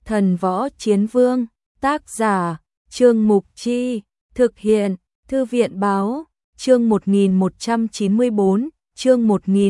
Thần Võ Chiến Vương, tác giả, Trương Mục Chi, thực hiện, Thư viện Báo, chương 1194, chương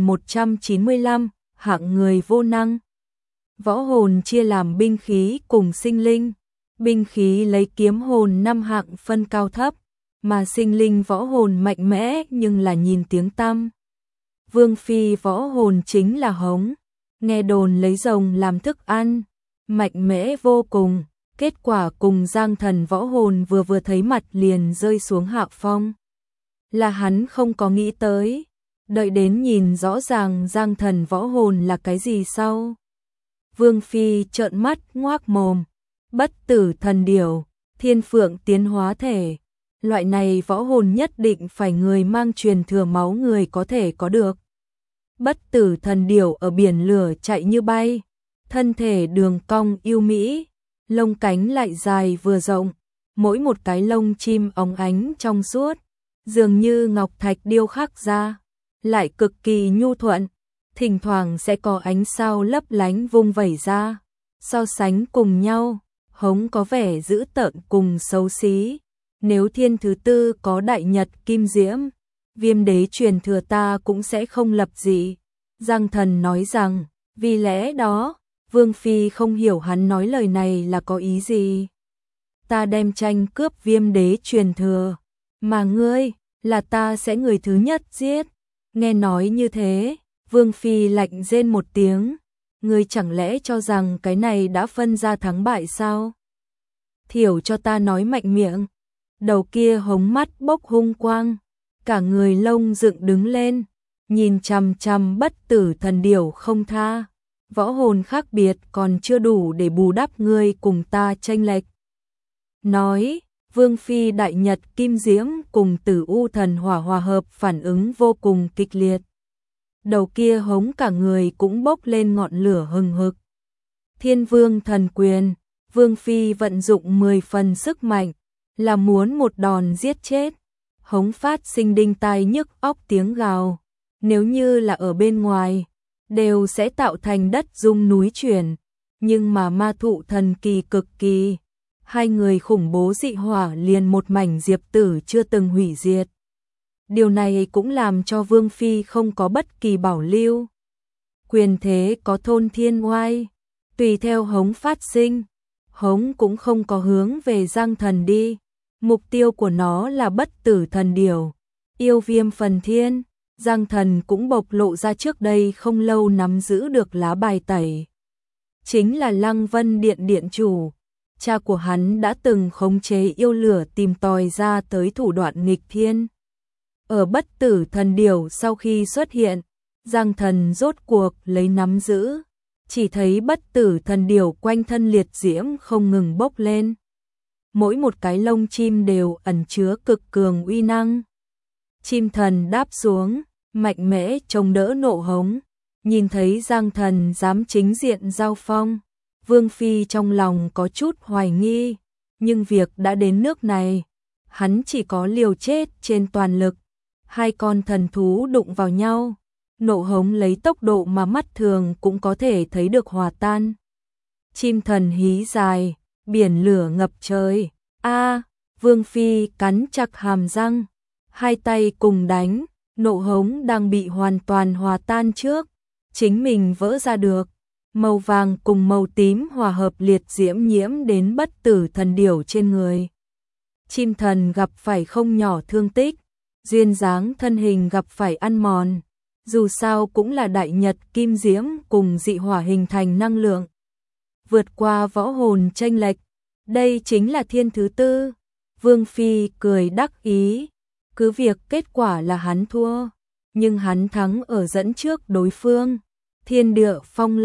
1195, hạng người vô năng. Võ hồn chia làm binh khí cùng sinh linh. Binh khí lấy kiếm hồn 5 hạng phân cao thấp, mà sinh linh võ hồn mạnh mẽ nhưng là nhìn tiếng tăm. Vương phi võ hồn chính là hống, nghe đồn lấy rồng làm thức ăn, mạnh mẽ vô cùng, kết quả cùng Giang Thần võ hồn vừa thấy mặt liền rơi xuống hạ phong. Là hắn không có nghĩ tới, đợi đến nhìn rõ ràng Giang Thần võ hồn là cái gì sau. Vương phi trợn mắt ngoác mồm, bất tử thần điểu, thiên phượng tiến hóa thể. Loại này võ hồn nhất định phải người mang truyền thừa máu người có thể có được. Bất tử thần điểu ở biển lửa chạy như bay, thân thể đường cong yêu mỹ, lông cánh lại dài vừa rộng, mỗi một cái lông chim óng ánh trong suốt, dường như ngọc thạch điêu khắc ra, lại cực kỳ nhu thuận, thỉnh thoảng sẽ có ánh sao lấp lánh vung vẩy ra, so sánh cùng nhau, hống có vẻ dữ tợn cùng xấu xí. Nếu thiên thứ tư có đại nhật kim diễm, Viêm đế truyền thừa ta cũng sẽ không lập dị. Giang Thần nói rằng, vì lẽ đó, Vương phi không hiểu hắn nói lời này là có ý gì. Ta đem tranh cướp Viêm đế truyền thừa, mà ngươi, là ta sẽ người thứ nhất giết. Nghe nói như thế, Vương phi lạnh rên một tiếng, ngươi chẳng lẽ cho rằng cái này đã phân ra thắng bại sao? Thiểu cho ta nói mạnh miệng. Đầu kia hống mắt bốc hung quang, cả người lông dựng đứng lên, nhìn chằm chằm bất tử thần điểu không tha. Võ hồn khác biệt còn chưa đủ để bù đắp ngươi cùng ta chênh lệch. Nói, Vương phi đại nhật kim diễm cùng Tử U thần hỏa hòa hợp phản ứng vô cùng kịch liệt. Đầu kia hống cả người cũng bốc lên ngọn lửa hừng hực. Thiên Vương thần quyền, Vương phi vận dụng 10 phần sức mạnh, là muốn một đòn giết chết. Hống phát sinh đinh tai nhức óc tiếng gào, nếu như là ở bên ngoài, đều sẽ tạo thành đất rung núi chuyển, nhưng mà ma thụ thần kỳ cực kỳ. Hai người khủng bố dị hỏa liền một mảnh diệp tử chưa từng hủy diệt. Điều này cũng làm cho Vương phi không có bất kỳ bảo lưu. Quyền thế có thôn thiên oai, tùy theo hống phát sinh, hống cũng không có hướng về Giang Thần đi. Mục tiêu của nó là bất tử thần điểu, yêu viêm phần thiên. Giang Thần cũng bộc lộ ra trước đây không lâu nắm giữ được lá bài tẩy. Chính là Lăng Vân Điện điện chủ. Cha của hắn đã từng khống chế yêu lửa tìm tòi ra tới thủ đoạn nghịch thiên. Ở bất tử thần điểu sau khi xuất hiện, Giang Thần rốt cuộc lấy nắm giữ. Chỉ thấy bất tử thần điểu quanh thân liệt diễm không ngừng bốc lên. Mỗi một cái lông chim đều ẩn chứa cực cường uy năng. Chim thần đáp xuống, mạnh mẽ chống đỡ nộ hống. Nhìn thấy Giang Thần dám chính diện giao phong, Vương phi trong lòng có chút hoài nghi, nhưng việc đã đến nước này, hắn chỉ có liều chết trên toàn lực. Hai con thần thú đụng vào nhau, nộ hống lấy tốc độ mà mắt thường cũng có thể thấy được hòa tan. Chim thần hí dài, biển lửa ngập trời. Vương phi cắn chặt hàm răng, hai tay cùng đánh, nộ hống đang bị hoàn toàn hòa tan trước, chính mình vỡ ra được. Màu vàng cùng màu tím hòa hợp liệt diễm nhiễm đến bất tử thần điểu trên người. Chim thần gặp phải không nhỏ thương tích, duyên dáng thân hình gặp phải ăn mòn, dù sao cũng là đại nhật kim diễm cùng dị hỏa hình thành năng lượng. Vượt qua võ hồn chênh lệch, đây chính là thiên thứ tư. Vương phi cười đắc ý, cứ việc kết quả là hắn thua, nhưng hắn thắng ở dẫn trước đối phương. Thiên địa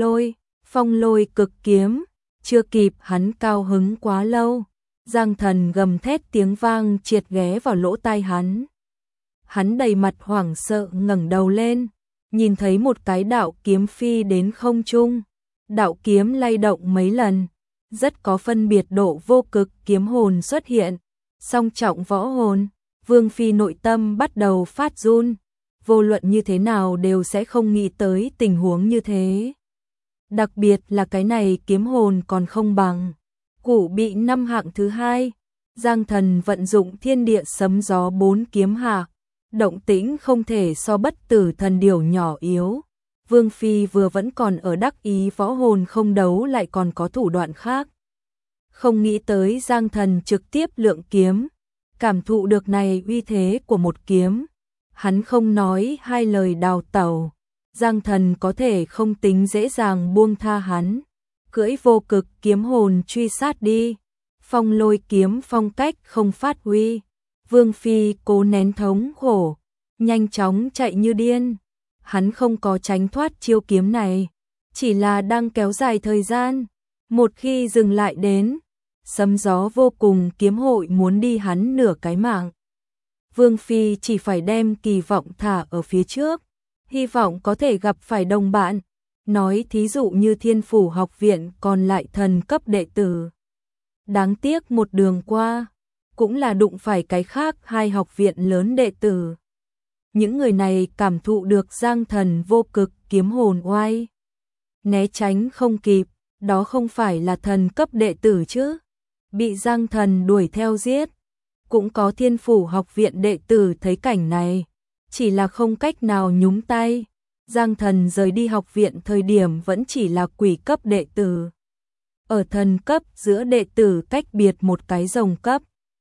phong lôi cực kiếm, chưa kịp hắn cao hứng quá lâu, Giang Thần gầm thét tiếng vang triệt ghé vào lỗ tai hắn. Hắn đầy mặt hoảng sợ ngẩng đầu lên, nhìn thấy một cái đạo kiếm phi đến không trung. Đạo kiếm lay động mấy lần, rất có phân biệt độ vô cực kiếm hồn xuất hiện. Song trọng võ hồn, Vương phi nội tâm bắt đầu phát run, vô luận như thế nào đều sẽ không nghĩ tới tình huống như thế. Đặc biệt là cái này kiếm hồn còn không bằng. Củ bị 5 hạng thứ hai, Giang Thần vận dụng thiên địa sấm gió 4 kiếm hạ, động tĩnh không thể so bất tử thần điểu nhỏ yếu. Vương Phi vừa vẫn còn ở đắc ý võ hồn không đấu lại còn có thủ đoạn khác. Không nghĩ tới Giang Thần trực tiếp lượng kiếm, cảm thụ được này uy thế của một kiếm. Hắn không nói hai lời đào tẩu, Giang Thần có thể không tính dễ dàng buông tha hắn. Cưỡi vô cực kiếm hồn truy sát đi, phong lôi kiếm phong cách không phát huy. Vương Phi cố nén thống khổ, nhanh chóng chạy như điên. Hắn không có tránh thoát chiêu kiếm này, chỉ là đang kéo dài thời gian. Một khi dừng lại đến, sấm gió vô cùng kiếm hội muốn đi hắn nửa cái mạng. Vương Phi chỉ phải đem kỳ vọng thả ở phía trước, hy vọng có thể gặp phải đồng bạn. Nói thí dụ như Thiên Phủ học viện còn lại thần cấp đệ tử. Đáng tiếc một đường qua, cũng là đụng phải cái khác hai học viện lớn đệ tử. Những người này cảm thụ được Giang Thần vô cực kiếm hồn oai. Né tránh không kịp, đó không phải là thần cấp đệ tử chứ. Bị Giang Thần đuổi theo giết. Cũng có Thiên Phủ học viện đệ tử thấy cảnh này, chỉ là không cách nào nhúng tay. Giang Thần rời đi học viện thời điểm vẫn chỉ là quỷ cấp đệ tử. Ở thần cấp giữa đệ tử cách biệt một cái rồng cấp.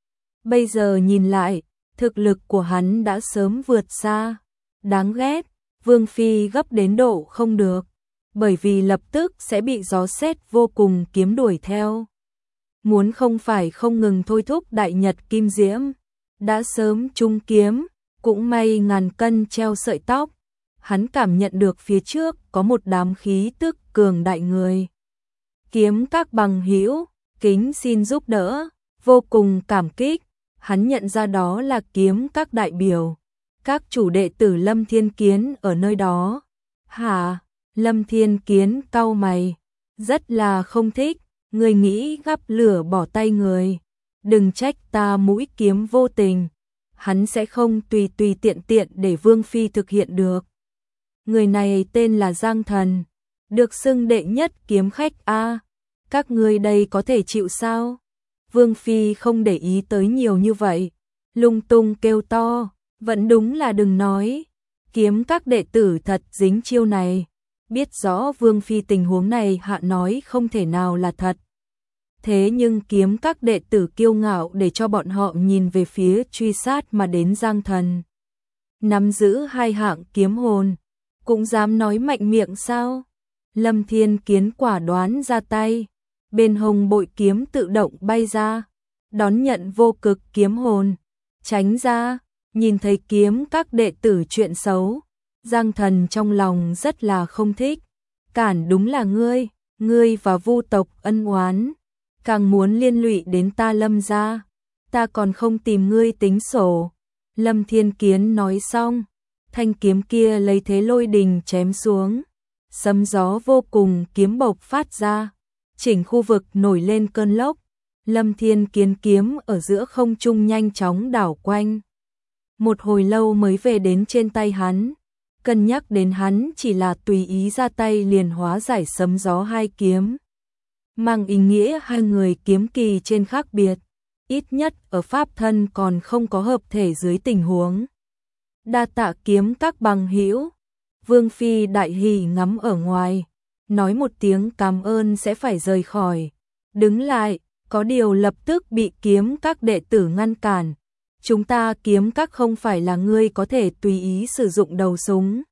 Bây giờ nhìn lại, thực lực của hắn đã sớm vượt xa. Đáng ghét, Vương Phi gấp đến độ không được, bởi vì lập tức sẽ bị gió sét vô cùng kiếm đuổi theo. Muốn không phải không ngừng thôi thúc đại nhật kim diễm, đã sớm trung kiếm, cũng may ngàn cân treo sợi tóc. Hắn cảm nhận được phía trước có một đám khí tức cường đại người. Kiếm các bằng hữu, kính xin giúp đỡ, vô cùng cảm kích. Hắn nhận ra đó là kiếm các đại biểu, các chủ đệ tử Lâm Thiên Kiến ở nơi đó. Hả? Lâm Thiên Kiến cau mày, rất là không thích, người nghĩ gắp lửa bỏ tay người. Đừng trách ta mũi kiếm vô tình, hắn sẽ không tùy tiện để Vương Phi thực hiện được. Người này tên là Giang Thần, được xưng đệ nhất kiếm khách a. Các ngươi đây có thể chịu sao? Vương Phi không để ý tới nhiều như vậy, lung tung kêu to, vẫn đúng là đừng nói. Kiếm các đệ tử thật dính chiêu này, biết rõ Vương Phi tình huống này hạ nói không thể nào là thật. Thế nhưng kiếm các đệ tử kiêu ngạo để cho bọn họ nhìn về phía truy sát mà đến Giang Thần. Nắm giữ hai hạng kiếm hồn, cũng dám nói mạnh miệng sao? Lâm Thiên Kiến quả đoán ra tay, bên hông bội kiếm tự động bay ra, đón nhận vô cực kiếm hồn, tránh ra. Nhìn thấy kiếm các đệ tử chuyện xấu, Giang Thần trong lòng rất là không thích. Cản đúng là ngươi và Vu tộc ân oán, càng muốn liên lụy đến ta Lâm gia, ta còn không tìm ngươi tính sổ. Lâm Thiên Kiến nói xong, thanh kiếm kia lấy thế lôi đình chém xuống, sấm gió vô cùng kiếm bộc phát ra, chỉnh khu vực nổi lên cơn lốc. Lâm Thiên Kiến kiếm ở giữa không trung nhanh chóng đảo quanh. Một hồi lâu mới về đến trên tay hắn, cân nhắc đến hắn chỉ là tùy ý ra tay liền hóa giải sấm gió hai kiếm. Mang ý nghĩa hai người kiếm kỳ trên khác biệt, ít nhất ở pháp thân còn không có hợp thể dưới tình huống. Đa tạ kiếm các bằng hữu. Vương Phi đại hỉ ngắm ở ngoài, nói một tiếng cảm ơn sẽ phải rời khỏi. Đứng lại, có điều lập tức bị kiếm các đệ tử ngăn cản. Chúng ta kiếm các không phải là ngươi có thể tùy ý sử dụng đầu súng.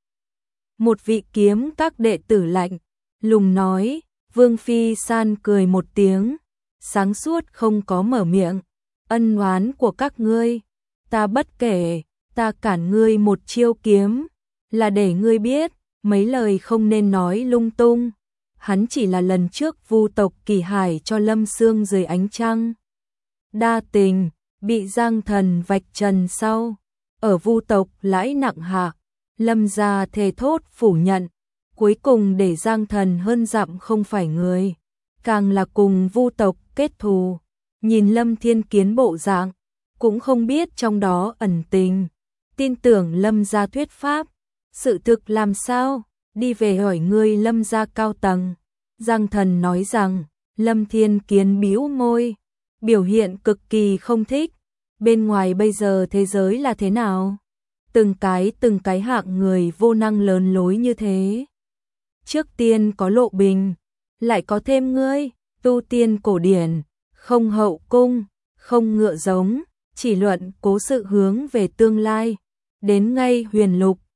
Một vị kiếm các đệ tử lạnh lùng nói. Vương Phi san cười một tiếng, sáng suốt không có mở miệng. Ân oán của các ngươi, ta bất kể, ta cản ngươi một chiêu kiếm, là để ngươi biết, mấy lời không nên nói lung tung. Hắn chỉ là lần trước Vu tộc Kỳ Hải cho Lâm Sương dưới ánh trăng. Đa tình, bị Giang Thần vạch trần sau. Ở Vu tộc lãi nặng hạ, Lâm gia thề thốt phủ nhận. Cuối cùng để Giang Thần hơn dặm không phải người, càng là cùng Vu tộc kết thù. Nhìn Lâm Thiên Kiến bộ dạng, cũng không biết trong đó ẩn tình. Tin tưởng Lâm gia thuyết pháp, sự thực làm sao, đi về hỏi ngươi Lâm gia cao tầng. Giang Thần nói rằng, Lâm Thiên Kiến bĩu môi, biểu hiện cực kỳ không thích. Bên ngoài bây giờ thế giới là thế nào? Từng cái hạng người vô năng lớn lối như thế. Trước tiên có Lộ Bình, lại có thêm ngươi, tu tiên cổ điển, không hậu cung, không ngựa giống, chỉ luận cố sự hướng về tương lai. Đến ngay Huyền Lục,